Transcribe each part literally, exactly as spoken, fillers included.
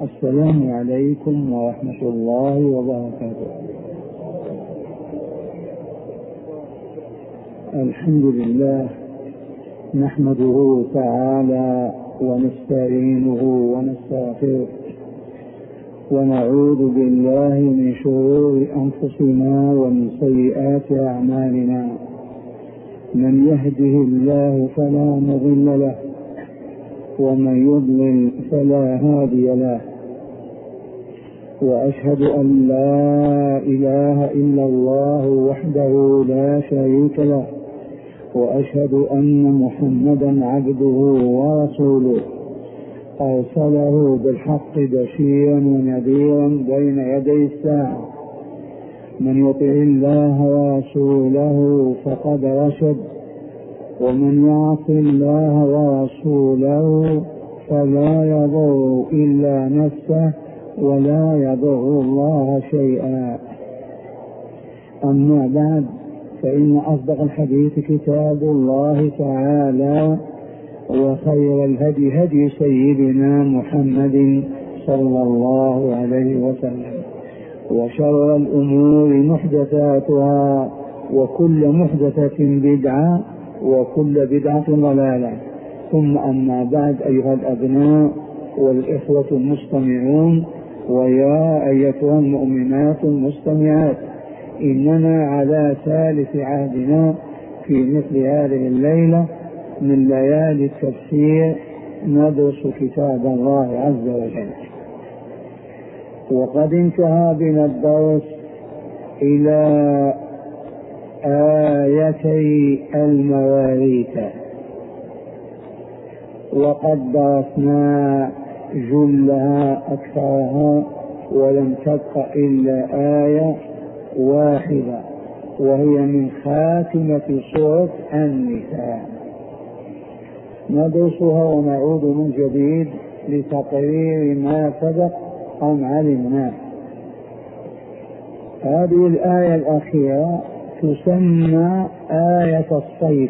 السلام عليكم ورحمة الله وبركاته. الحمد لله نحمده تعالى ونستعينه ونستغفره ونعوذ بالله من شرور أنفسنا ومن سيئات أعمالنا. من يهده الله فلا مضل له ومن يضلل فلا هادي له، وأشهد أن لا إله إلا الله وحده لا شريك له، وأشهد أن محمدا عبده ورسوله أرسله بالحق بشيرا ونذيرا بين يدي الساعة. من يطع الله ورسوله فقد رشد، ومن يعص الله ورسوله فلا يضر إلا نفسه ولا يضر الله شيئا. أما بعد، فإن أصدق الحديث كتاب الله تعالى، وخير الهدي هدي سيدنا محمد صلى الله عليه وسلم، وشر الأمور محدثاتها، وكل محدثة بدعة، وكل بدعة ضلالة. ثم أما بعد، أيها الأبناء والإخوة المستمعون، ويا أيتها المؤمنات المستمعات، إننا على ثالث عهدنا في مثل هذه الليلة من ليالي التفسير ندرس كتاب الله عز وجل. وقد انتهى بنا الدرس إلى آيتي المواريث، وقد درسنا جلها أكثرها، ولم تبق إلا آية واحدة، وهي من خاتمة سورة النساء. ندرسها ونعود من جديد لتقرير ما سبق أن علمناه. هذه الآية الأخيرة تسمى آية الصيف،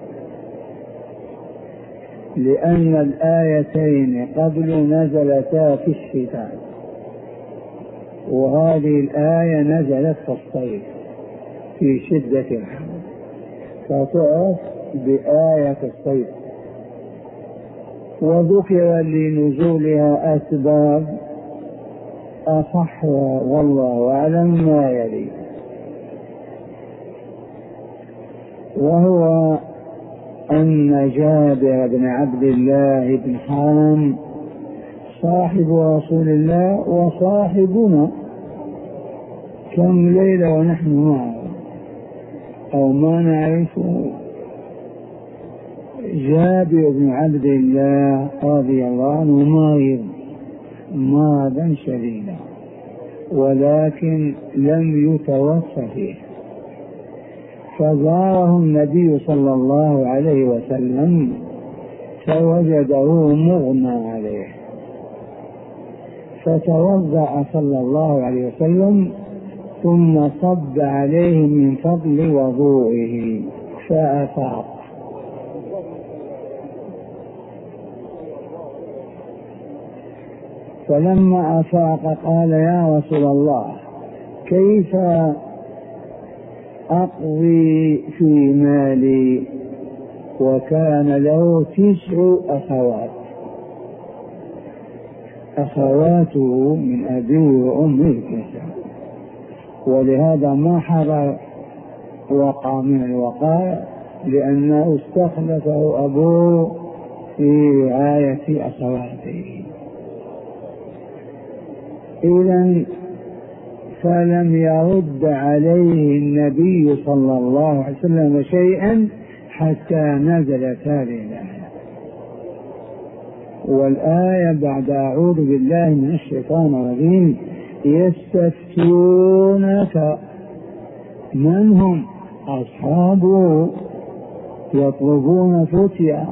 لأن الآيتين قبل نزلتا في الشتاء، وهذه الآية نزلت في الصيف في شدة الحر، فتعرف بآية الصيف. وذكر لنزولها أسباب أصح والله أعلم ما يلي، وهو أن جابر بن عبد الله بن حرام صاحب رسول الله وصاحبنا، كم ليلة ونحن معه أو ما نعرفه. جابر بن عبد الله رضي الله عنه مريض مرضا شديدا، ولكن لم يتوفى فيه، فزاره النبي صلى الله عليه وسلم فوجده مغمى عليه، فتوضأ صلى الله عليه وسلم ثم صب عليه من فضل وضوئه فأفاق. فلما أفاق قال: يا رسول الله، كيف أقضي في مالي؟ وكان له تسع أخوات، أخواته من أبيه وأمه تسع، ولهذا ما حضر وقع من الوقائع، لأنه استخلفه أبوه في رعاية أخواته. إذن فلم يرد عليه النبي صلى الله عليه وسلم شيئا حتى نزلت هذه الآية. والآية بعد أعوذ بالله من الشيطان الرجيم: يستفتونك، من هم؟ أصحابه يطلبون فتيا.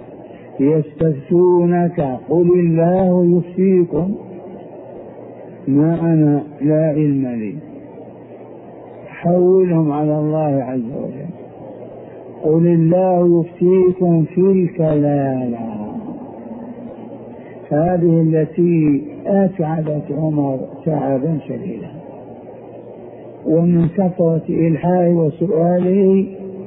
يستفتونك قل الله يفتيكم، ما أنا لا علم لي، حولهم على الله عز وجل. قل الله يفتيكم في الكلالة، هذه التي أسعدت عمر تعبا شديدا، ومن كثرة إلحاحه وسؤاله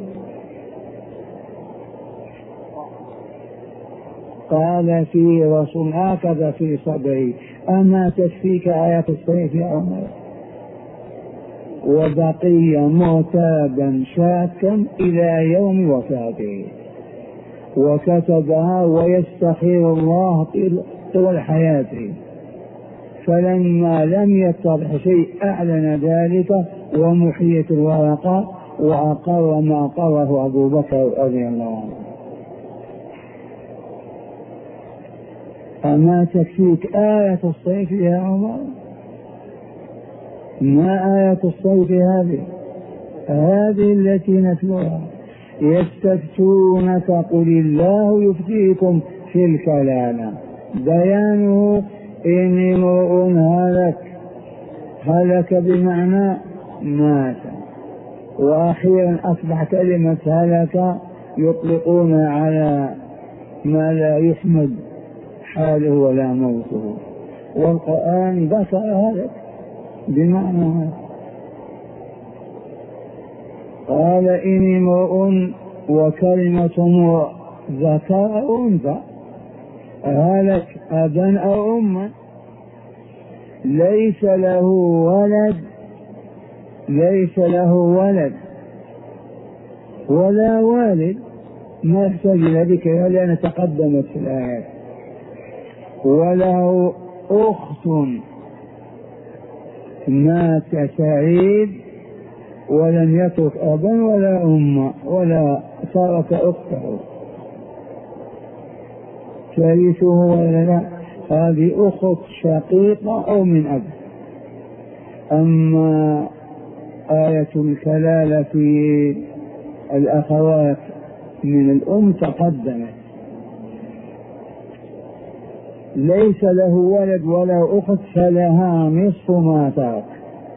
قال في رسول هكذا في صدره: أما تكفيك آية السيف يا عمر؟ وبقي معتادا شاكا إلى يوم وفاته، وكتبها ويستخير الله طول حياته، فلما لم يتضح شيء أعلن ذلك ومحيت الورقة وأقر ما أقره أبو بكر رضي الله عنه. أما تكفيك آية الصيف يا عمر؟ ما آية الصيف هذه؟ هذه التي نتلوها: يستفتونك قل الله يفتيكم في الكلالة. بيانه: إن امرؤ هلك، هلك بمعنى مات، وأخيرا أصبح كلمة هلك يطلقون على ما لا يحمد حاله ولا موته، والقرآن ذكر هلك بمعنى مات. قال: إن امرؤ، وكلمة امرؤ ذكر أو أنثى، هلك أبا أو أما، ليس له ولد، ليس له ولد ولا والد، ما يحتاج إلى ذكر لأن تقدمت في الآيات، وله أخت مات سعيد ولم يترك أبا ولا أما ولا ترك أخته ترثه ولا لا، هذه أخت شقيقة أو من أب. أما آية الكلالة في الأخوات من الأم تقدمت: ليس له ولد ولا أخت فلها نصف ما ترك،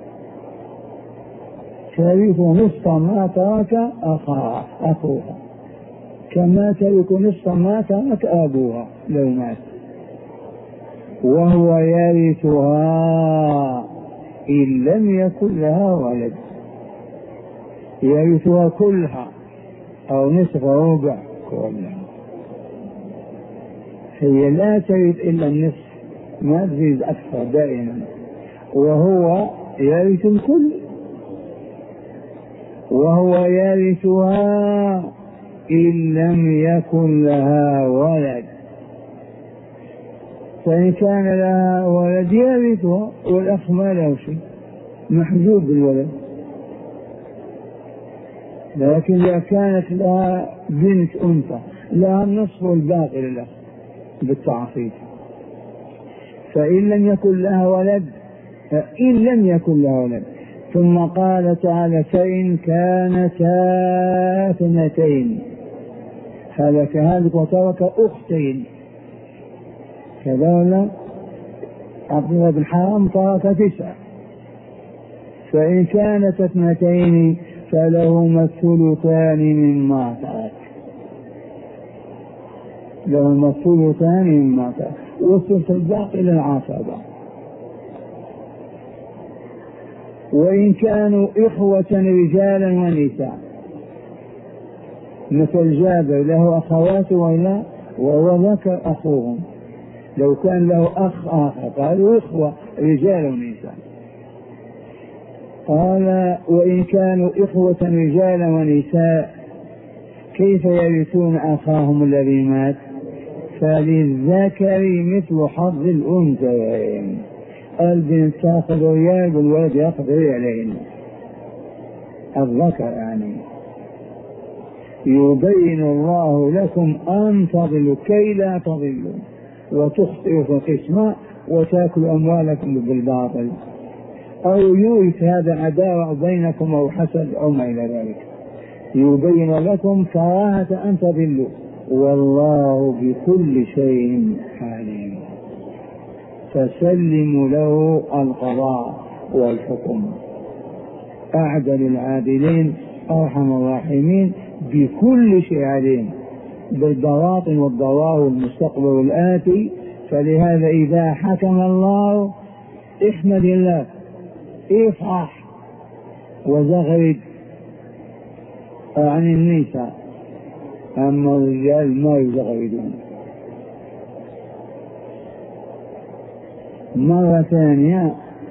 ترث نصف ما ترك أخاها أخوها، كما ترك نصف ما ترك أبوها لو مات، وهو يرثها إن لم يكن لها ولد، يرثها كلها أو نصف ربع كلها، هي لا تريد إلا النصف، ما تريد أكثر دائما، وهو يرث الكل، وهو يرثها إن لم يكن لها ولد، فإن كان لها ولد يرثها، والأخ ما له شيء، محجوب بالولد. لكن إذا كانت لها بنت أنثى لها النصف والباقي للأخ بالتعصيب. فإن لم يكن لها ولد، إن لم يكن لها ولد. ثم قال تعالى: فإن كانتا اثنتين، هلك هالك وترك أختين، كذلك عبد الله بن حرام ترك تسعة. فإن كانت اثنتين فلهما الثلثان مما ترك، لهما الثلثان مما ترك، والثلث الباقي للعصبة. وإن كانوا إخوة رجالا ونساء، مثل جابر له أخوات ولا وهو ذكر أخوهم، لو كان له أخ آخر قالوا إخوة رجال ونساء. قال: وإن كانوا إخوة رجالا ونساء كيف يرثون أخاهم الذي مات؟ فللذكر مثل حظ الأنثيين، البنت تأخذ ريال والولد يأخذ ريالين، الذكر يعني. يبين الله لكم أن تضلوا كي لا تضلوا وتخطئوا في القسمة وتأكلوا أموالكم بالباطل، أو يورث هذا عداوة بينكم أو حسد أو ما إلى ذلك. يبين لكم كراهة أن تضلوا، والله بكل شيء عليم. فسلموا له القضاء والحكم، أعدل العادلين أرحم الراحمين، بكل شيء عليم، بالبواطن والظواهر والمستقبل والآتي، فلهذا إذا حكم الله احمد الله، افرح وزغرد عن النساء، أما الرجال ما يزغردون. مرة ثانية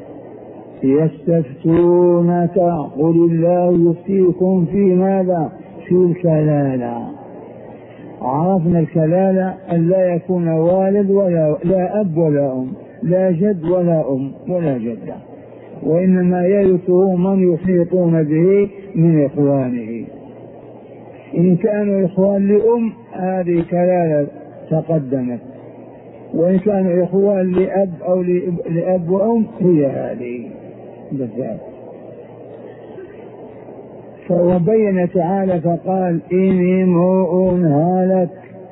يستفتونك قل الله يفتيكم في ماذا؟ في الكلالة. عرفنا الكلالة أن لا يكون والد ولا لا أب ولا أم، لا جد ولا أم ولا جدة، وإنما يرثه من يحيطون به من إخوانه. إن كانوا إخوان لأم هذه كلالة تقدمت، وإن كانوا إخوان لأب أو لأب وأم هي هذه بالذات. فبين تعالى فقال إن امرؤ هلك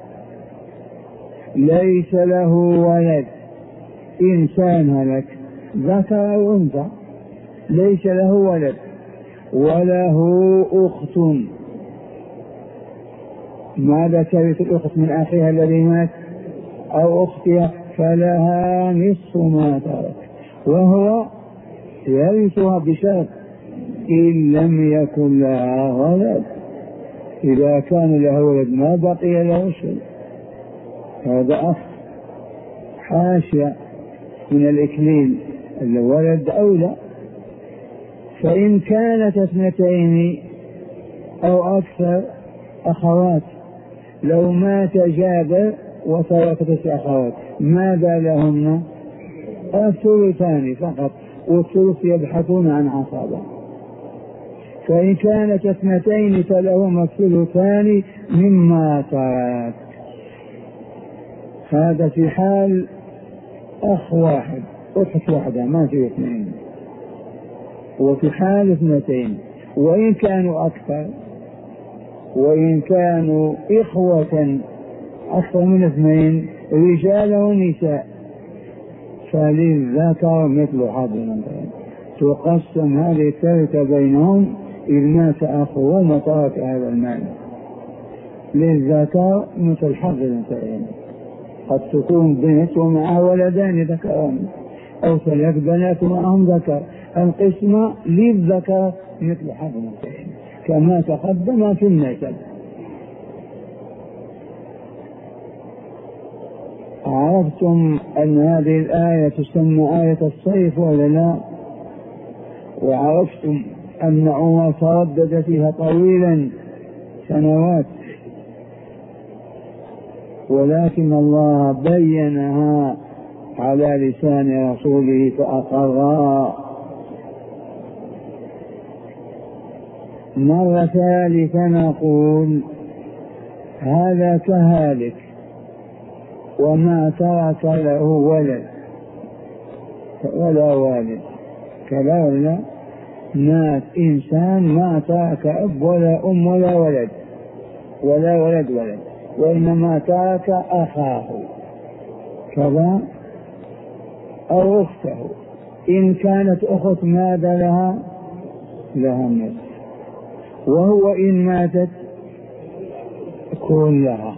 ليس له ولد، إنسان هلك ذكر أو أنثى ليس له ولد وله أخت، ماذا ترث الأخت من أخيها الذي مات أو أختها؟ فلها نصف ما ترك، وهو يرثها بشرط إن لم يكن لها ولد. إذا كان له ولد ما بقي له شيء، هذا أصل حاشية من الإكليل، الولد أولى. فإن كانت اثنتين أو أكثر أخوات، لو مات جابر وترك تسع أخوات ماذا لهن؟ الثلثان فقط، والثلث يبحثون عن عصابة. فإن كانت اثنتين فلهما الثلثان مما ترك. هذا في حال أخ واحد، أخت واحدة ما في اثنين، وفي حال اثنتين. وإن كانوا أكثر، وإن كانوا إخوة أكثر من اثنين رجال ونساء فللذكر مثل حظ الأنثيين. تقسم هذه التركة بينهم إذ مات أخوه وترك هذا المال، للذكر مثل حظ الأنثيين. قد تكون بنت ومعها ولدان ذكران، أو ثلاث بنات ومعهم ذكر، القسمة للذكر مثل حظ الأنثيين كما تقدم في النسب. عرفتم أن هذه الآية تسمى آية الصيف ولا لا؟ وعرفتم أن عمر تردد فيها طويلا سنوات، ولكن الله بينها على لسان رسوله فأقرها. مرة ثالثة نقول هذا كهالك وما ترك له ولد ولا والد، كلا ولا مات إنسان ما ترك أب ولا أم ولا ولد ولا ولد ولد، وإنما ترك أخاه كذا أو أخته. إن كانت أخت ماذا لها؟ لها النصف، وهو إن ماتت كلها.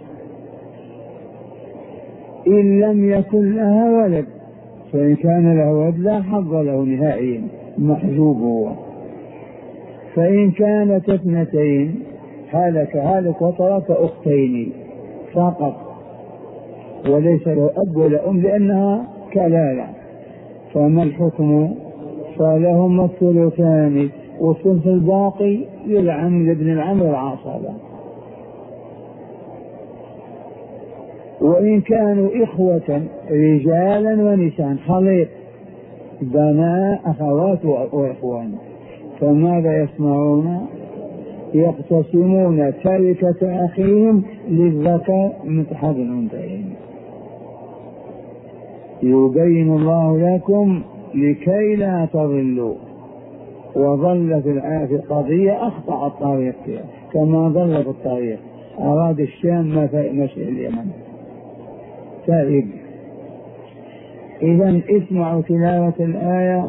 إن لم يكن لها ولد، فإن كان له ولد لا حظ له نهائيا، محجوب هو. فإن كانت اثنتين هلك هلك وترك أختين فقط وليس له أب ولا أم لأنها كلالة، فما الحكم؟ فلهما الثلثان، والثلث الباقي للعم لابن العم العصبة. وإن كانوا إخوة رجالا ونساء خليط بنات أخوات وإخوان فماذا يصنعون؟ يقتسمون تركة أخيهم للذكر مثل حظ الأنثيين. يبين الله لكم لكي لا تضلوا. وظل في الآية القضية أخطأ الطريق فيها كما ظل في الطريق، أراد الشام ما مشي اليمن تائب. إذن اسمعوا تلاوة الآية.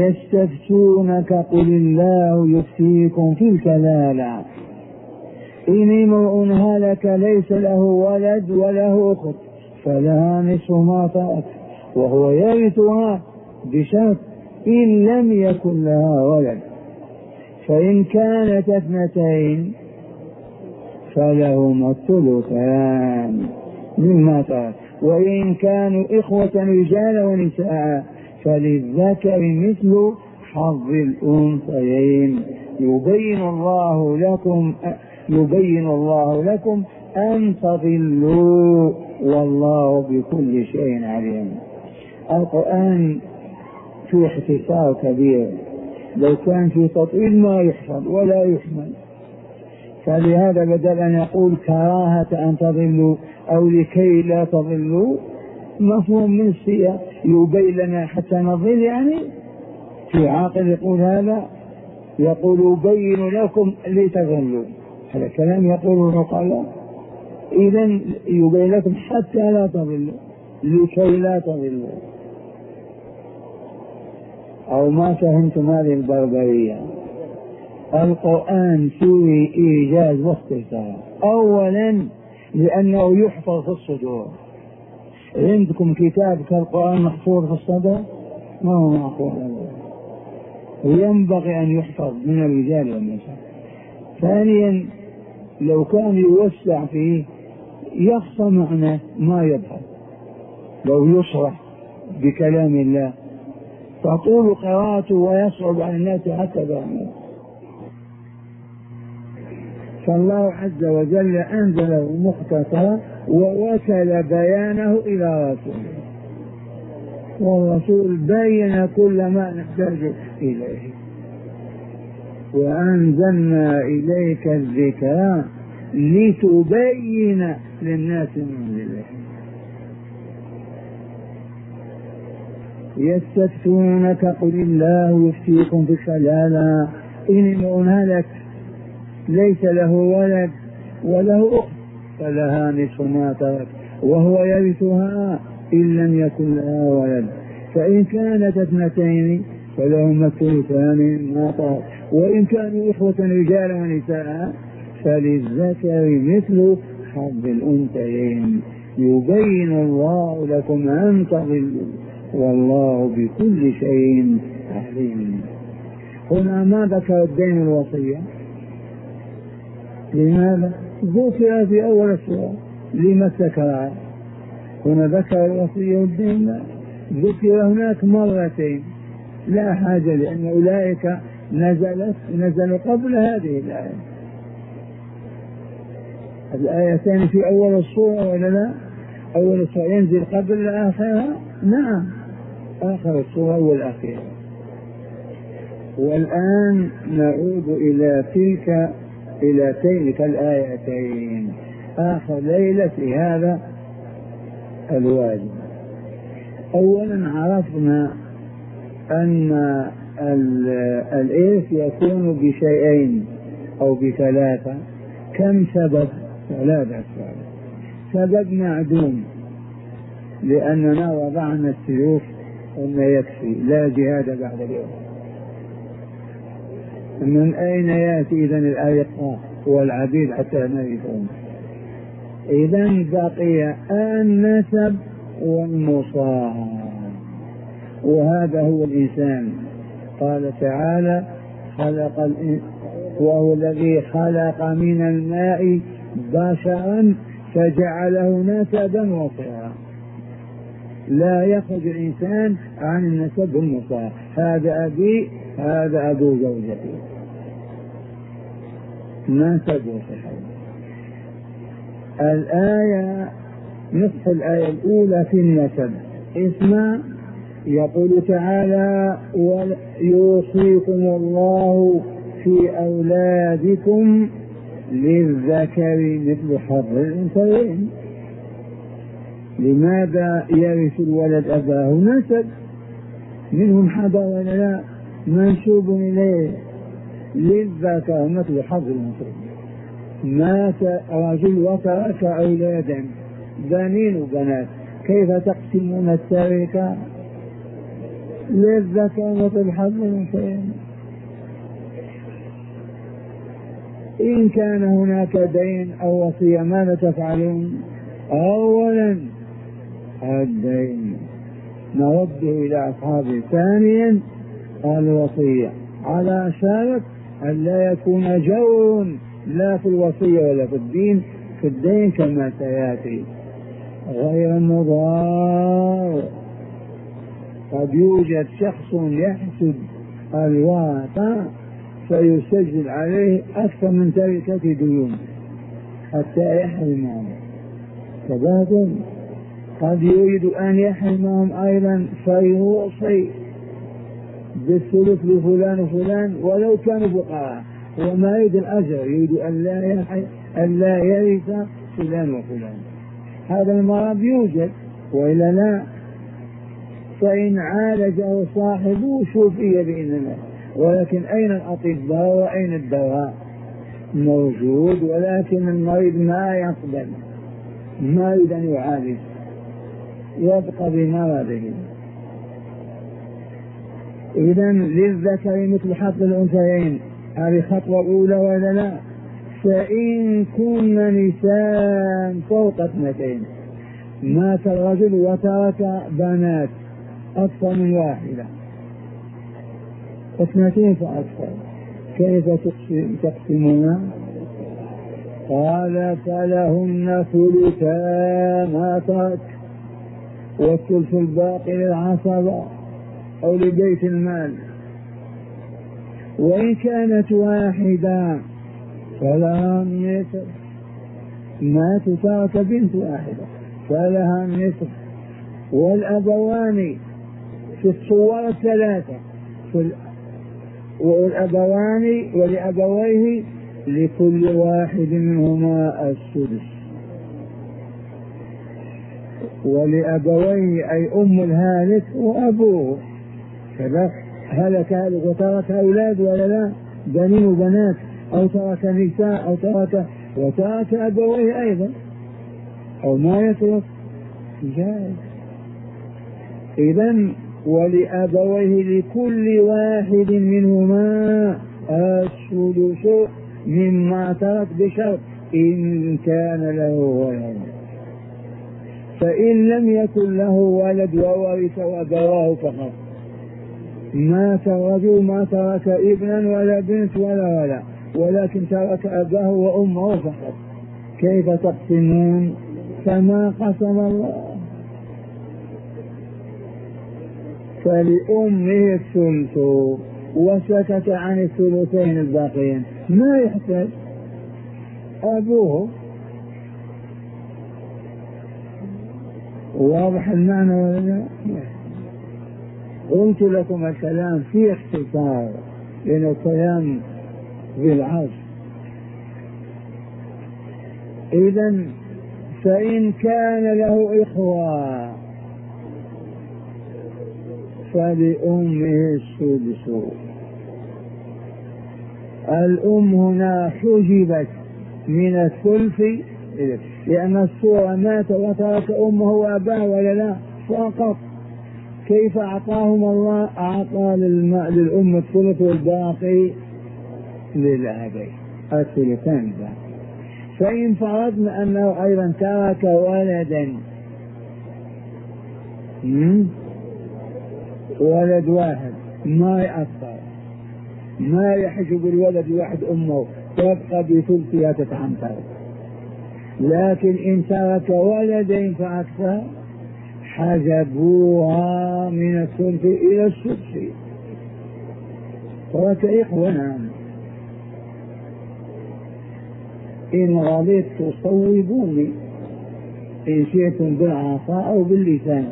يستفتونك قل الله يفتيكم في الكلالة إن امرؤ هلك ليس له ولد وله أخت فلها نصف ما ترك وهو يرثها بشرط إن لم يكن لها ولد، فإن كانت اثنتين فلهما الثلثان مما ترك، وإن كانوا إخوة رجالا ونساء فللذكر مثل حظ الأنثيين. يبين الله لكم يبين الله لكم أن تضلوا والله بكل شيء عليم. القرآن في اختصار كبير، لو كان في تطويل ما يحفظ ولا يحمل، فلهذا بدل أن يقول كراهة أن تضلوا أو لكي لا تضلوا مفهوم من السياق يبين لنا حتى نضل. يعني في عاقل يقول هذا، يقول يبين لكم لتضلوا، هذا كلام يقوله العقلاء. إذن يبين لكم حتى لا تضلوا لكي لا تضلوا. أو ما فهمتم هذه البربرية؟ القرآن فيه إيجاز واختصار. أولا لأنه يحفظ في الصدور. عندكم كتاب كالقرآن محفوظ في الصدر؟ ما هو معقول، وينبغي أن يحفظ من الرجال والنساء. ثانيا لو كان يوسع فيه يخصى معنى ما يظهر، لو يشرح بكلام الله تطول قراءته ويصعب على الناس حتى فهمه. فالله عز وجل أنزله مختصرا ووكل بيانه إلى رسوله، والرسول بين كل ما نحتاج إليه. وأنزلنا إليك الذكر لتبين للناس من الله. يستفتونك قل الله يفتيكم في الكلالة إن امرؤ هلك ليس له ولد وله أخت فلها نصف ما ترك وهو يرثها إن لم يكن لها ولد، فإن كانت اثنتين فلهما الثلثان ما ترك، وإن كانوا إخوة رجالا ونساء فللذكر مثل حظ الأنثيين. يبين الله لكم أن تضلوا والله بكل شيء عليم. هنا ما ذكر الدين الوصية، لماذا؟ ذكر في أول السورة، لما ذكرها؟ هنا ذكر الوصية والدين، لا، ذكر هناك مرتين، لا حاجة، لأن أولئك نزلت نزلوا قبل هذه الآية. الآيتين في أول السورة ولا لا؟ أول السورة ينزل قبل آخرها؟ نعم، آخر السورة والأخير. والآن نعود إلى تلك إلى تلك الآيتين آخر ليلة في هذا الواجب. أولا عرفنا أن الإرث يكون بشيئين أو بثلاثة. كم سبب؟ ثلاثة أسباب. سبب معدوم لأننا وضعنا السيوف أن يكفي، لا جهاد بعد اليوم. من أين يأتي إذن الآية والعبيد حتى نرثهم؟ إذن بقي النسب والمصاهرة، وهذا هو الإنسان. قال تعالى خلق الإنسان وهو الذي خلق من الماء بشرا فجعله نسبا وصهرا. لا يخرج الإنسان عن النسب والمصاهرة، هذا أبي هذا أبو زوجتي، نسب وصهرا. الآية نصف الآية الأولى في النسب. اسمع، يقول تعالى ويوصيكم الله في أولادكم للذكر مثل حظ الأنثيين. لماذا يرث الولد أباه؟ نسب، منهم حدا ولا لا؟ منسوب إليه. للذكر مثل حظ الأنثيين. مات رجل وترك أولادا بنين وبنات، كيف تقسمون التركة؟ للذكر مثل حظ الأنثيين. إن كان هناك دين أو وصية ماذا تفعلون؟ أولا الدين نرده إلى أصحابه، ثانيا الوصية، على شرط أن لا يكون جور لا في الوصية ولا في الدين في الدين كما سيأتي، غير مضار. قد يوجد شخص يحسد الورثة فيسجل عليه أكثر من تركة ديون حتى يحرمهم، تبادل. قد يريد أن يحرمهم أيضا فيوصي بالثلث لفلان وفلان ولو كانوا فقراء، وما يريد الأجر، يريد أن لا أن لا يرث فلان وفلان. هذا المرض يوجد وإلا لا؟ فإن عالجه صاحبه شفي بإذن الله، ولكن أين الأطباء وأين الدواء؟ موجود، ولكن المريض ما يقبل، ما يريد أن يعالج، يبقى بمرضه. إذن للذكر مثل حظ الأنثيين، هذه خطوة أولى ولا لا؟ فإن كن نساء فوق اثنتين، مات الرجل وترك بنات أكثر من واحدة، اثنتين فأكثر، كيف تقسمون؟ قال فلهن ثلثا ما ترك، والثلث الباقي للعصبة أو لبيت المال. وإن كانت واحدة فلها النصف، مات ترك بنت واحدة فلها النصف. والأبوان في الصور الثلاثة، والأبوان ولأبويه لكل واحد منهما السدس. ولأبويه أي أم الهالك وأبوه، كذا هلك هالك وترك أولاد ولا لا؟ بنين وبنات، أو ترك نساء، أو ترك وترك أبويه أيضا، أو ما يترك جائز. إذن ولأبويه لكل واحد منهما السدس مما ترك بشرط إن كان له ولد. فإن لم يكن له ولد وورث أبواه فقط، مات الرجل ما ترك ابنا ولا بنت ولا ولا، ولكن ترك أباه وأمه فقط، كيف تقسمون؟ كما قسم الله، فلأمه الثلث وسكت عن الثلثين الباقيين، ما يحتاج أبوه. واضح المعنى ولا لا؟ قلت لكم الكلام في اختصار لأن الكلام بالعرض. إذن فإن كان له إخوة فلأمه السدس. الأم هنا حجبت من الثلث لأن الصورة مات وترك أمه وأباه ولا لا فقط. كيف أعطاهم الله؟ أعطى للأم الثلث والباقي للأبين، الثلثان باقي. فإن فرضنا أنه أيضا ترك ولدا، ولد واحد، ما يأثر، ما يحجب الولد واحد أمه، تبقى بثلثها تتعنتر. لكن إن ترك ولدين فأكثر حجبوها من الثلث إلى السدس. ترك إخوانا، إن غلطت صوبوني إن شئتم بالعصا أو باللسان.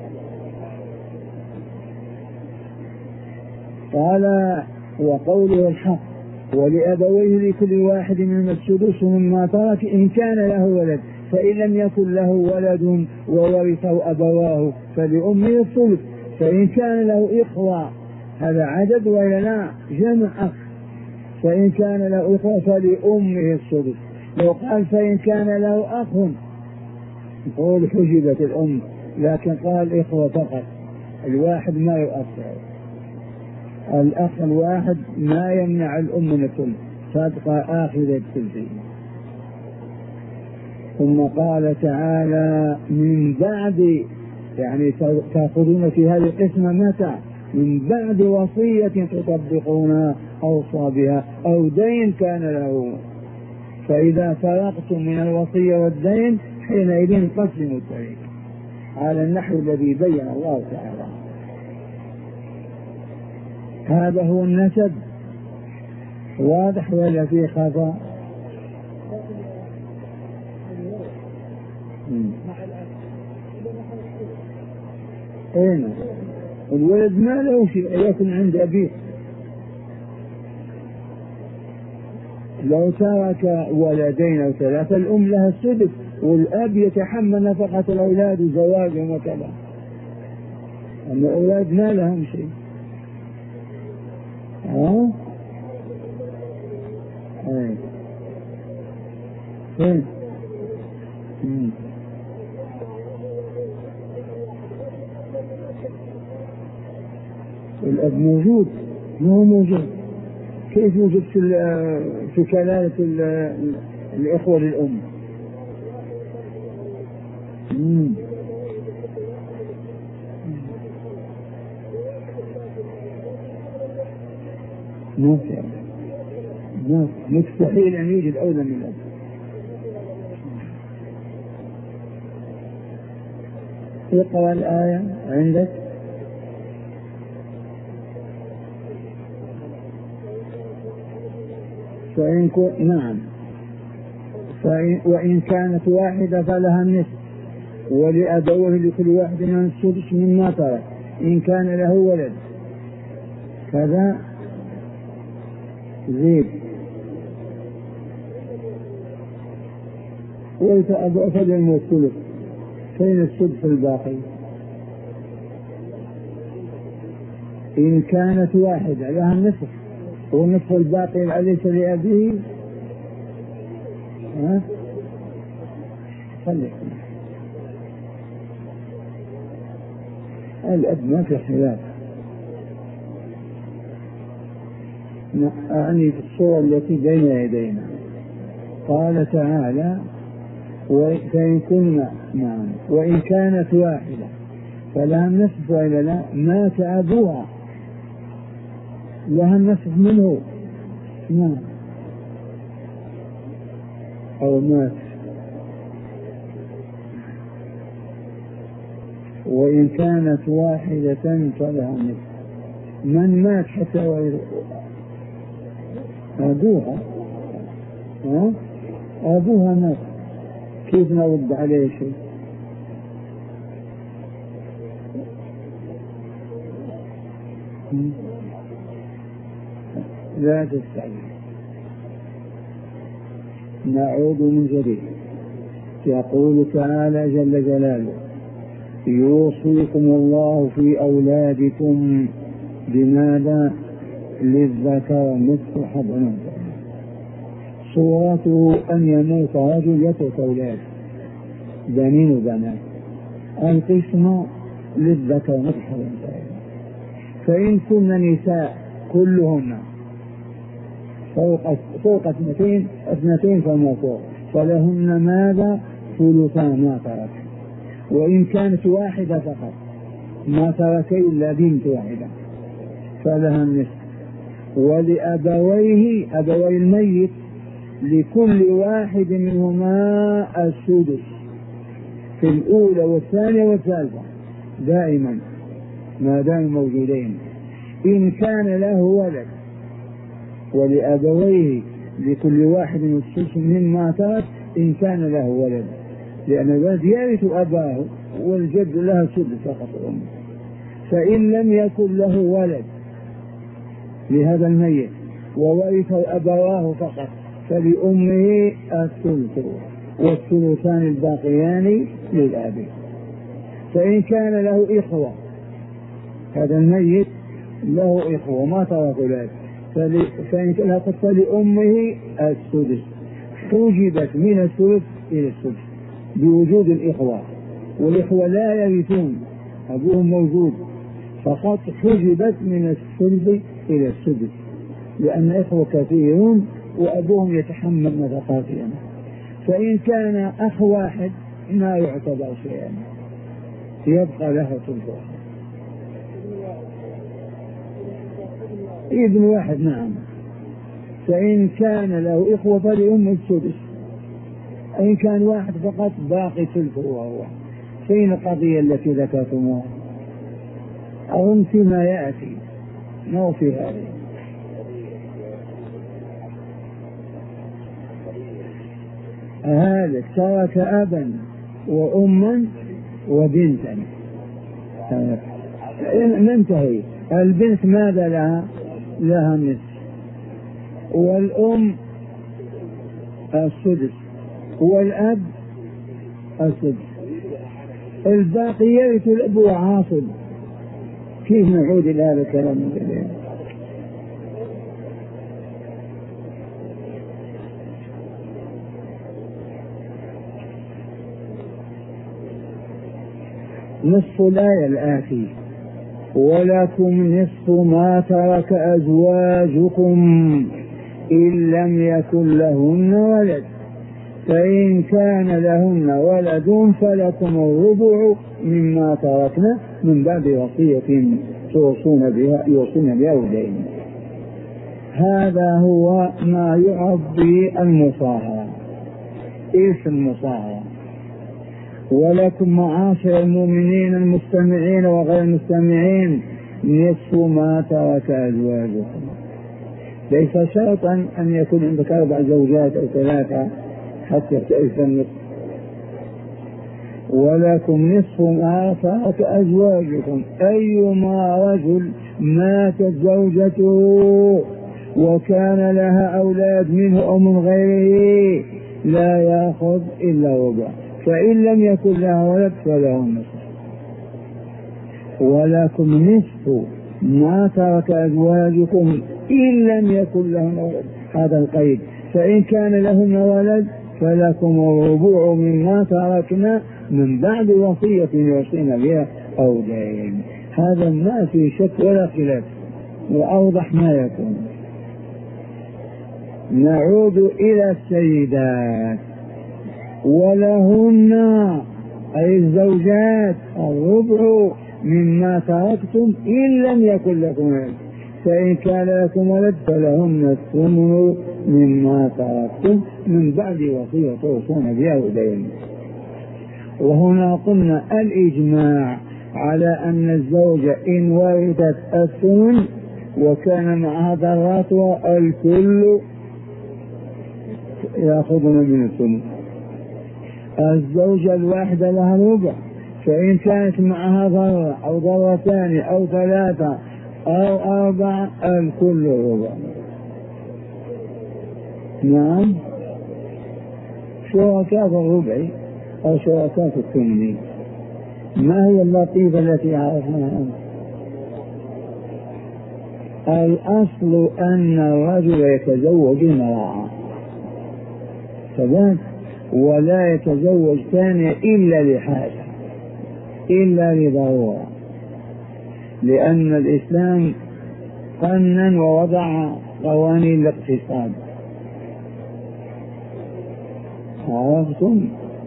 قال وقوله الحق ولأبويه لكل واحد من السدس مما ترك إن كان له ولد، فإن لم يكن له ولد وورثه أبواه فلأمه الثلث. فإن كان له إخوة، هذا عدد ولا لا؟ جمع أخ. فإن كان له إخوة فلأمه السدس. لو قال فإن كان له أخ قول حجبت الأم، لكن قال إخوة فقط، الواحد ما يؤثر، الأخ الواحد ما يمنع الأم من الثلث، فتبقى آخذة الثلثين. ثم قال تعالى من بعد، يعني تأخذون في هذه القسمة متى؟ من بعد وصية تطبقونها أوصى بها أو دين كان له، فإذا فرغتم من الوصية والدين حينئذ قسموا التركة على النحو الذي بين الله تعالى. هذا هو النسب. واضح ولا في خطأ؟ أين الولد ما له شيء يكن عند أبيه، لو ترك ولدين أو ثلاثة الأم لها السدس والأب يتحمل نفقة الأولاد وزواجهم وكذا، أما الأولاد ما لهم شيء. ها؟ أي فين؟ الأب موجود، ما هو موجود، كيف يوجد في في كلالة الإخوة للأم؟ مم. مستحيل أن يوجد أولى من الأب. اقرأ الآية عندك. فإن كو... نعم فإن... وإن كانت واحدة فلها النصف ولأبويه لكل واحد من السدس مما ترك إن كان له ولد. كذا زيد ويتأخذ من الثلث. فين السدس الباقي؟ إن كانت واحدة لها النصف والنصف الباقي أليس لأبيه؟ ها؟ خلي الأب ما في خلاف، أعني في الصورة التي بين يدينا. قال تعالى فإن كنا نعم وإن كانت واحدة فلها النصف وإلا لا مات أبوها لها النصف منه نعم أو مات. وإن كانت واحدة فلها النصف. من مات حتى أبوها؟ ها؟ أبوها مات، كيف نرد عليه شيء؟ لا تستعجل، نعود من جديد. يقول تعالى جل جلاله يوصيكم الله في أولادكم بماذا؟ للذكر مثل حظ الأنثيين. صورته أن يموت رجل يترك أولاد بنين وبنات، القسمة للذكر مثل حظ الأنثيين. فإن كن نساء كلهن فوق فوق اثنتين اثنتين فما فوق فلهن ماذا؟ ثلثا ما ترك. وإن كانت واحدة فقط ما ترك إلا بنت واحدة فلها النصف. ولأبويه أبوي الميت لكل واحد منهما السدس في الأولى والثانية والثالثة دائما ما دام موجودين إن كان له ولد. ولأبويه لكل واحد السدس مما ترك إن كان له ولد، لأن الولد يرث أباه والجد له سدس فقط الأم. فإن لم يكن له ولد لهذا الميت وورث أبواه فقط فلأمه الثلث والثلثان الباقيان للأب. فإن كان له إخوة، هذا الميت له إخوة ما ترك أولاد، فإن كان له فلأمه السدس. حجبت من الثلث إلى السدس بوجود الإخوة، والإخوة لا يرثون أبوهم موجود، فقط حجبت من الثلث إلى السدس لأن إخوة كثيرون وأبوهم يتحمل نفقاتهم. فإن كان أخ واحد ما يعتبر شيئا، يبقى له ثلث واحد. ابن واحد نعم. فإن كان له إخوة فلأم السدس، إن كان واحد فقط باقي ثلثه وهو. فين القضية التي ذكرتموها؟ أظن فيما يأتي، مو في هذه. هذا ترك أبا وأما وبنتا. ننتهي. البنت ماذا لها؟ لها النصف، والأم السدس، والأب السدس. الباقي يرث الأب وعاصب. كيف نعود إلى هذا الكلام؟ نصف الآية الآتي: ولكم نصف ما ترك أزواجكم إن لم يكن لهن ولد، فإن كان لهن ولد فلكم الربع مما تركنا من بعد وصية توصون بها يوصون بها ودين. هذا هو ما يعرف بالمصاهرة. إيش المصاهرة؟ ولكم معاشر المؤمنين المستمعين وغير المستمعين نصف ما ترك أزواجكم. ليس شرطا أن يكون عندك أربع زوجات أو ثلاثة حتى تأتي النصف. ولكم نصف ما ترك أزواجكم. أيما رجل ماتت زوجته وكان لها أولاد منه أو من غيره لا يأخذ إلا ربع، فإن لم يكن لها ولد فله النصف. ولكم نصف ما ترك أزواجكم إن لم يكن لهن ولد، هذا القيد. فإن كان لهن ولد فلكم الربع مما تركنا من بعد وصية يوصين بها أو دين. هذا ما في شك ولا خلاف، وأوضح ما يكون. نعود إلى السيدات. ولهن أي الزوجات الربع مما تركتم إن لم يكن لكم ولد، فإن كان لكم ولد فلهن الثمن مما تركتم من بعد وصية توصون بها ودين. وهنا قلنا الإجماع على أن الزوجة إن ورثت الثمن وكان معها ذراتها الكل يأخذون من الثمن. الزوجة الواحدة لها الربع، فإن كانت معها ذرة أو ذرتان أو ثلاثة أو أربعة الكل ربع. نعم، شركاء الربع أو شركاء الثمن. ما هي اللطيفة التي عرفناها؟ الأصل أن الرجل يتزوج المرأة فذلك، ولا يتزوج ثانية إلا لحاجة إلا لضرورة، لأن الإسلام قنن ووضع قوانين الاقتصاد. عرفتم؟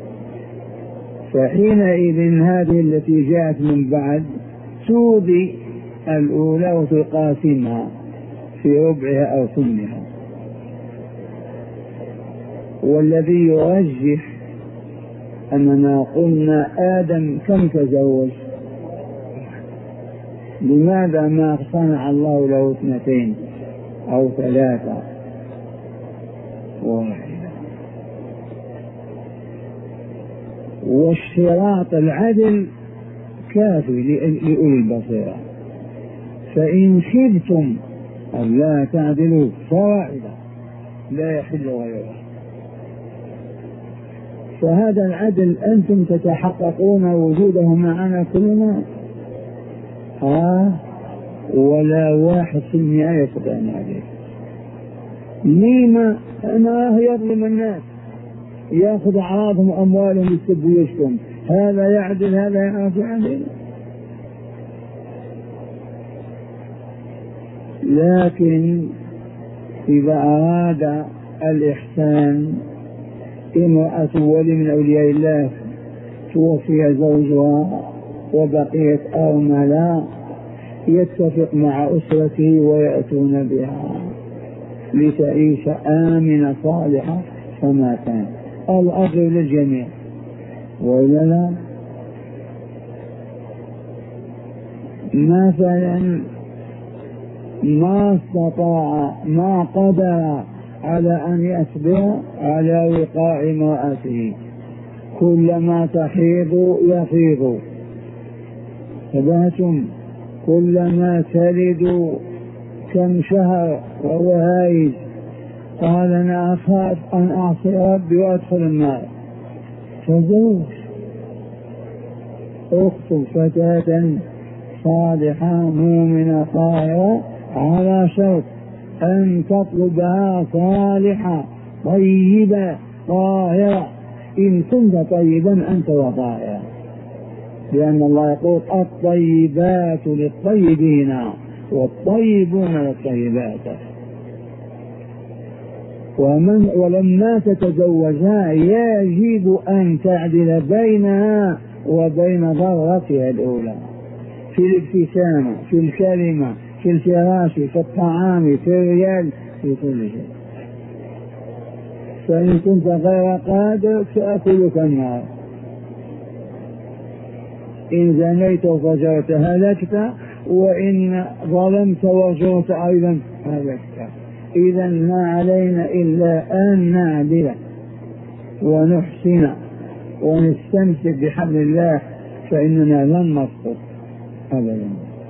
فحينئذ هذه التي جاءت من بعد تودي الأولى وتقاسمها في ربعها أو ثمنها. والذي يرجح أننا قلنا آدم كم تزوج؟ لماذا ما صنع الله له اثنتين أو ثلاثة واحدة؟ والشراط العدل كافي لأولي البصيرة. فإن خفتم ألا تعدلوا فواحدة لا يحل غيرها. فهذا العدل أنتم تتحققون وجوده معنا كلنا، ها ولا واحد في المئة يستطيع أن يعدل. لما؟ أنا يظلم الناس، يأخذ أعراضهم وأموالهم يسب ويشتم، هذا يعدل هذا يعدل. لكن إذا أراد الإحسان. امرأة ولي من أولياء الله توفي زوجها وبقيت أرملة، يتفق مع أسرته ويأتون بها لتعيش آمنة صالحة كما كان. الأجر للجميع وإلا لا؟ مثلا ما استطاع ما قدر على أن يصبر على وقاء امرأته، كلما تحيض يفيض، فبهتم كلما تلد كم شهر وهو هايج، قال أنا أخاف أن أعصي ربي وأدخل النار، فزوج. اخطب فتاة صالحة مؤمنة طاهرة على شرط أن تطلبها صالحة طيبة طاهرة. إن كنت طيبا أنت وطاهرا، لأن الله يقول الطيبات للطيبين والطيبون للطيبات. ومن ولما تتزوجها يجب أن تعدل بينها وبين ضرتها الأولى في الابتسامة، في الكلمة، في الفراش، في الطعام، في الريال، في كل شيء. فإن كنت غير قادر تأكلك النار، إن زنيت وفجرت هلكت، وإن ظلمت وجرت أيضا هلكت. إذا ما علينا إلا أن نعدل ونحسن ونستمسك بحبل الله، فإننا لن نسقط أبدا.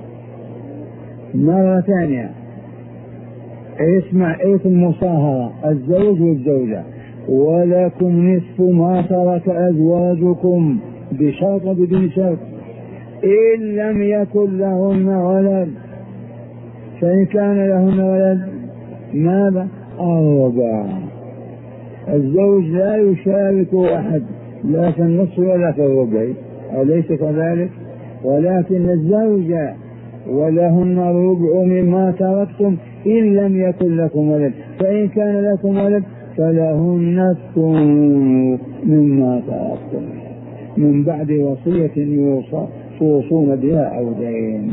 مرة ثانية اسمع إيه المصاهرة، الزوج والزوجة، ولكم نصف ما ترك أزواجكم بشرط بدون شرط إن لم يكن لهن ولد، فإن كان لهن ولد ماذا؟ الربع. الزوج لا يشارك أحد لا في النصف ولا في الربع، أليس كذلك؟ ولكن الزوجة ولهن الربع مما تركتم إن لم يكن لكم ولد، فإن كان لكم ولد فلهن الثمن مما تركتم من بعد وصية توصون بها أو دين.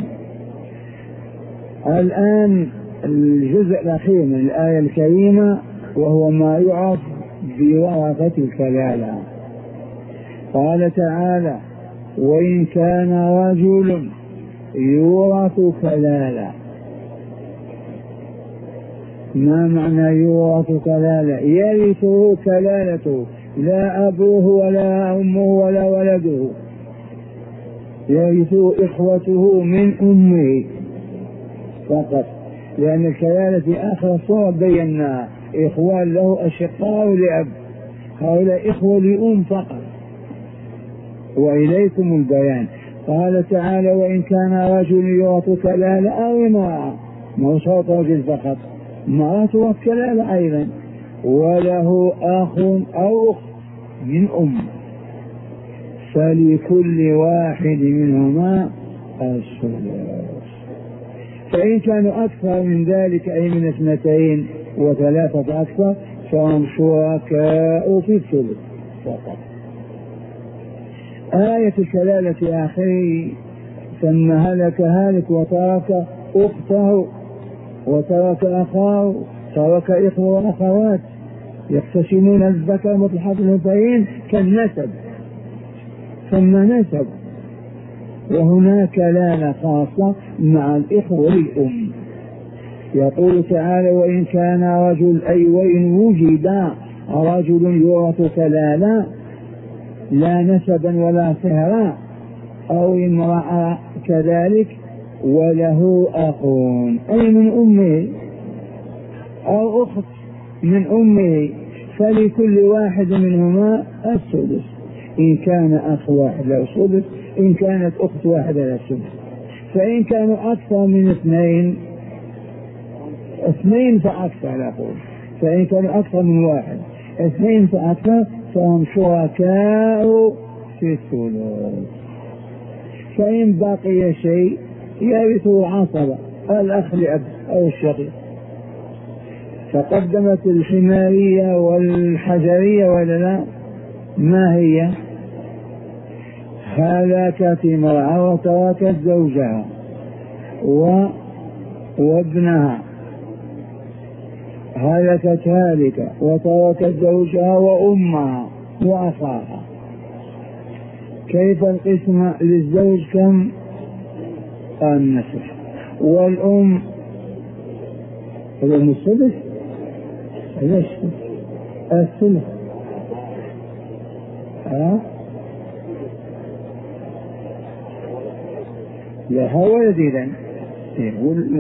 الآن الجزء الأخير من الآية الكريمة وهو ما يعرف بورثة الكلالة. قال تعالى وإن كان رجل يورث كلالة. ما معنى يورث كلالة؟ يرثه كلالته، لا أبوه ولا أمه ولا ولده، يرثه إخوته من أمه فقط، لأن الكلالة في آخر الصورة بيناها إخوان له أشقاء لأب، هؤلاء إخوة لأم فقط. وإليكم البيان. قال تعالى وإن كان رجل يورث كلالة أو امرأة، ما شرط رجل فقط، امرأة تورث كلالة أيضا، وله أخ أو أخت من أم، فلكل واحد منهما السدس. فإن كانوا أكثر من ذلك أي من اثنتين وثلاثة أكثر فهم شركاء في الثلث فقط. آية الكلالة آخره ثم هلك هالك وترك أخته وترك أخاه، ترك إخوة وأخوات يقتسمون الذكر مثل حظ الأنثيين كالنسب، ثم نسب. وهناك كلالة خاصة مع الإخوة الأم. يقول تعالى وإن كان رجل أي وإن وجد رجل يورث كلالة لا نسبا ولا صهرا، أو امرأة كذلك وله أخ أي من أمه أو أخت من أمه، فلكل واحد منهما السدس. إن كان أخ واحد له السدس، إن كانت أخت واحدة له السدس. فإن كانوا أكثر من اثنين اثنين فأكثر نقول، فإن كانوا أكثر من واحد اثنين فأكثر فهم شركاء في الثلث. فإن بقي شيء يرثه عصبة، الأخ لأب أو الشقيق. فقدمت الحمارية والحجرية ولا لا؟ ما هي؟ هلكت امرأة وتركت زوجها و... وابنها، هلكت هالكة وتركت زوجها وأمها وأخاها. كيف القسمة؟ للزوج كم؟ النصف، والأم الأم السدس، ليش الثلث؟ ها؟ لها ولد إذن يقول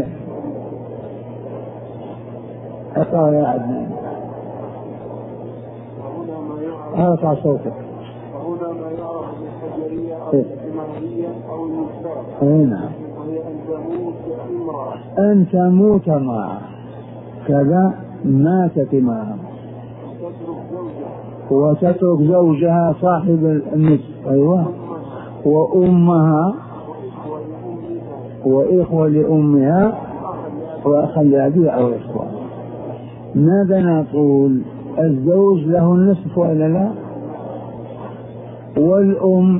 أقرأ يا عدنان، أرفع صوتك. وهنا ما يعرف بالحجرية أو الاجتماعية أو المشترك، نعم، وهي أن تموت امرأة، أن تموت امرأة كذا، ماتت امرأة وتترك زوجها صاحب النصف، أيوة، وأمها وإخوة لأمها وأخا لأبيها أو إخوة. ماذا نقول؟ الزوج له النصف ولا لا؟ والأم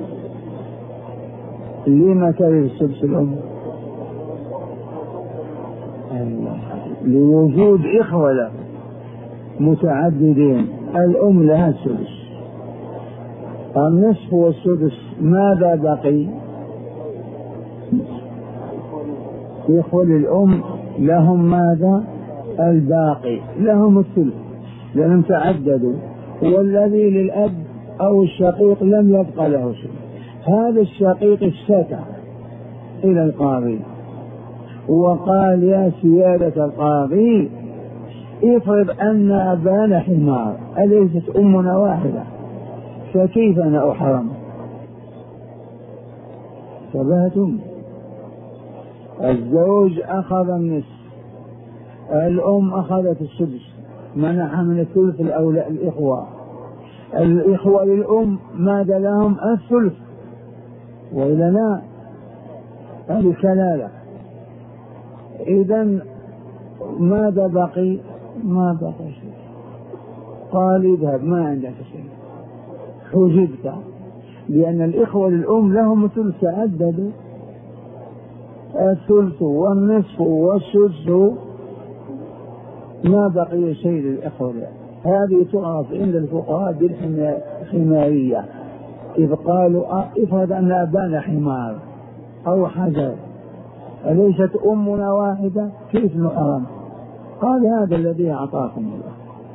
لما ترث السدس الأم؟ لوجود إخوة له متعددين، الأم لها السدس. النصف والسدس، ماذا بقي؟ إخوة للأم لهم ماذا؟ الباقي، لهم الثلث لأنهم تعددوا، والذي للأب أو الشقيق لم يبقى له شيء. هذا الشقيق اشتكى إلى القاضي وقال: يا سيادة القاضي، افرض أن أبانا حمار، أليست أمنا واحدة؟ فكيف أنا أحرم؟ شبهتم؟ الزوج أخذ النصف، الأم أخذت السدس، منع من الثلث الإخوة. الإخوة للأم ماذا لهم؟ الثلث، وإلا لا؟ هذه كلالة. إذن ماذا بقي؟ ما بقي شيء. قال: اذهب، ما عندك شيء، حجبت، لأن الإخوة للأم لهم الثلث، تعددوا، الثلث والنصف والسدس، ما بقي شيء للإخوة. هذه تعرف عند الفقهاء بالحمارية، إذ قالوا: افرض أن أبانا حمار أو حجر، أليست أمنا واحدة؟ كيف نحرم؟ قال: هذا الذي أعطاكم الله.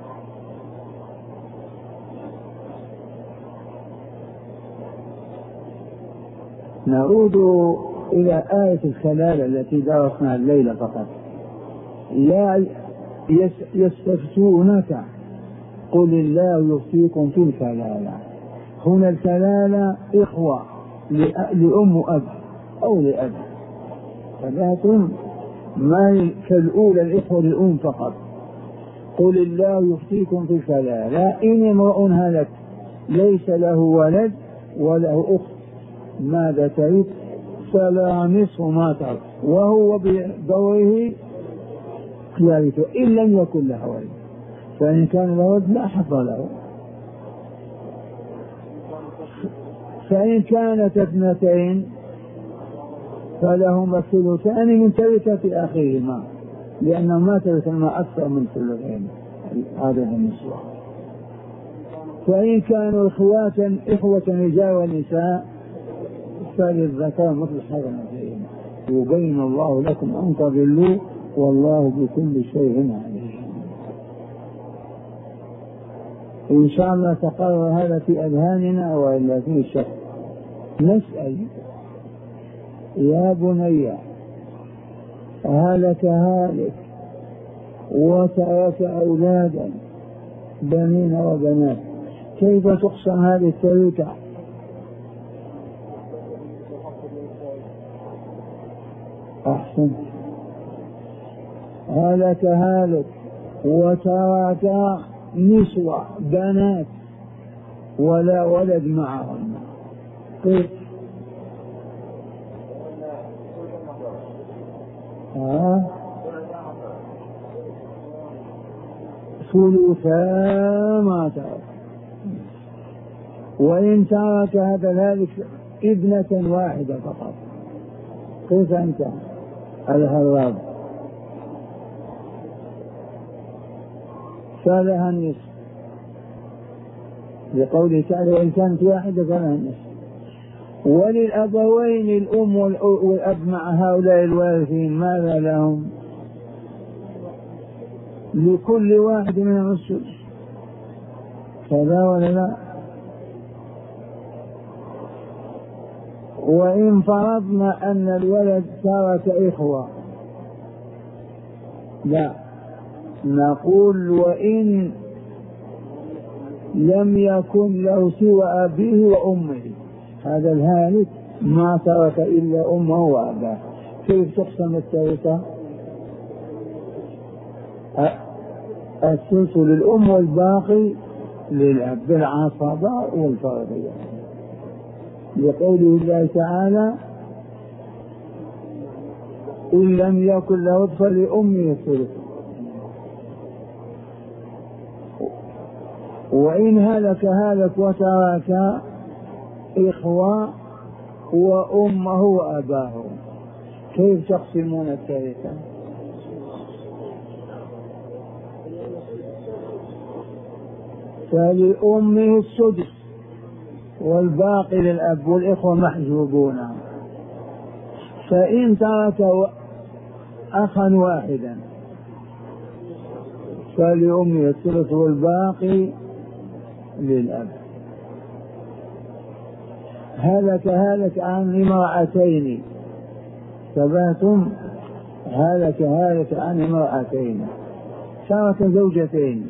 نعود إلى آية الكلالة التي درسنا الليلة فقط. لا يستفتونك قل الله يفتيكم في الكلالة. هنا الكلالة إخوة لأم وأب أو لأب، فلكن ما كالأولى الإخوة للأم فقط. قل الله يفتيكم في الكلالة إن امرؤ هلك ليس له ولد وله أخت ماذا ترث؟ فلا نصف ما ترك وهو بدوره يرث إن لم يكن له ولد، فإن كان له ولد لا حظ له. فإن كانت اثنتين فلهما الثلثان من تركة أخيهما، لأنه ما ترث ما أكثر من ثلثين، هذا النسوة. فإن كانوا إخواتا إخوة رجال ونساء فللذكر مثل حظ الأنثيين، يبين الله لكم أن تضلوا والله بكل شيء عليم. إن شاء الله تقرر هذا في أذهاننا وإلا في شك. نسأل: يا بني هلك هالك وترك أولادا بنين وبنات، كيف تقسم هذه التركة؟ أحسن. هلك هالك وترك نسوة بنات ولا ولد معهم، كيف؟ ها؟ ثلثا ما ترك. وإن ترك هذا ذلك ابنة واحدة فقط، كيف أنت الهراب؟ فلها النصف، لقوله تعالى وإن كانت واحدة فلها النصف. وللأبوين الأم والأب مع هؤلاء الوارثين ماذا لهم؟ لكل واحد منهم السدس، كذا ولا لا؟ وإن فرضنا أن الولد ترك إخوة، لا، نقول وإن لم يكن له سوى أبيه وأمه، هذا الهالك ما ترك إلا أمه وأباه، كيف تقسم التركة؟ الثلث للأم والباقي للأب بالعصبة والفرضية، لقوله الله تعالى إن لم يكن له فلأمه الثلث. وإن هلك هلك وترك إخوة وأمه وأباه، كيف تقسمون التركة؟ فلأمه السدس والباقي للأب والإخوة محجوبون. فإن ترك أخا واحدا فلأمه الثلث والباقي للأب. هلك هلك عن امرأتين، ثباتم هلك هلك عن امرأتين، ترك زوجتين،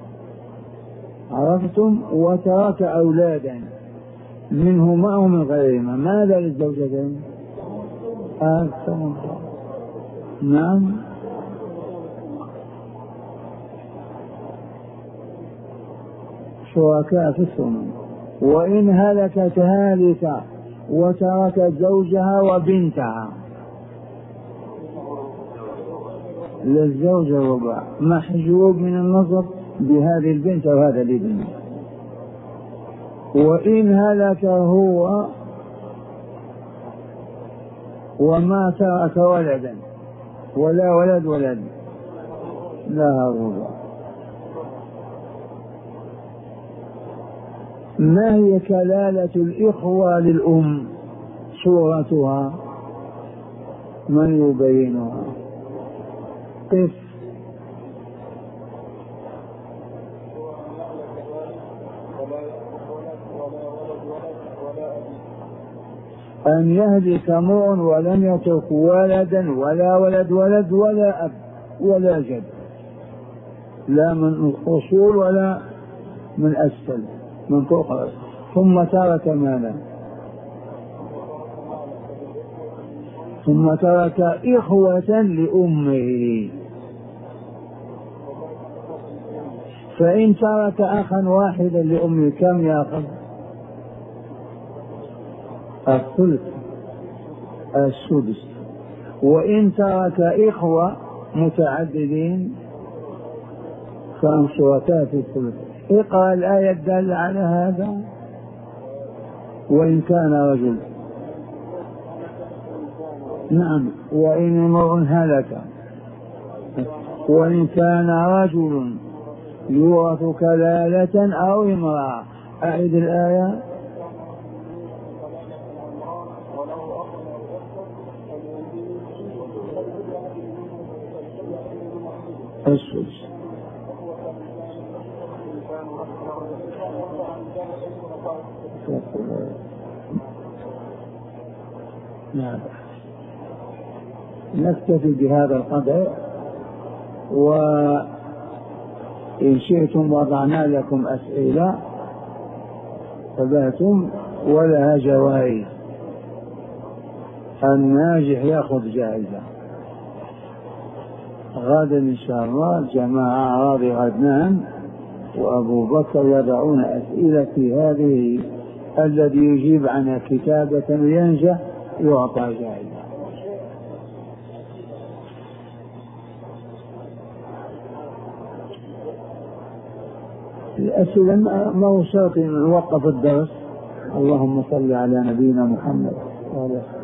عرفتم، وترك أولادا منهما أو من غيرهما، ماذا للزوجتين؟ أكثر. نعم، شركاء في الثمن. وإن هلكت هالكة وتركت زوجها وبنتها للزوج الربع، محجوب من النظر بهذه البنت أو هذا الابن. وإن هلك هو وما ترك ولدا ولا ولد ولد لها الربع. ما هي كلالة الإخوة للأم؟ صورتها من يبينها؟ قف. أن يهلك امرؤ ولم يترك ولدا ولا ولد ولد ولا أب ولا جد، لا من أصول ولا من أسفل، من فوق الأرض، ثم ترك مالا، ثم ترك إخوة لأمه. فإن ترك أخا واحدا لأمه كم يأخذ؟ الثلث السدس. وإن ترك إخوة متعددين فهم شركاء في الثلث. اقرأ الآية الدالة على هذا. وإن كان رجل، نعم، وإن امرؤ هلك، وإن كان رجل يورث كلالة أو امرأة. أعد الآية. السدس. نعم، نكتفي بهذا القدر، وإن شئتم وضعنا لكم أسئلة فباتم ولها جوائز، الناجح يأخذ جائزة. غدا إن شاء الله الجماعة راضي غدنان وأبو بكر يضعون أسئلة في هذه، الذي يجيب عنها كتابة وينجح يعطى جائزة. الأسئلة ما هو شرط نوقف الدرس. اللهم صل على نبينا محمد وعلى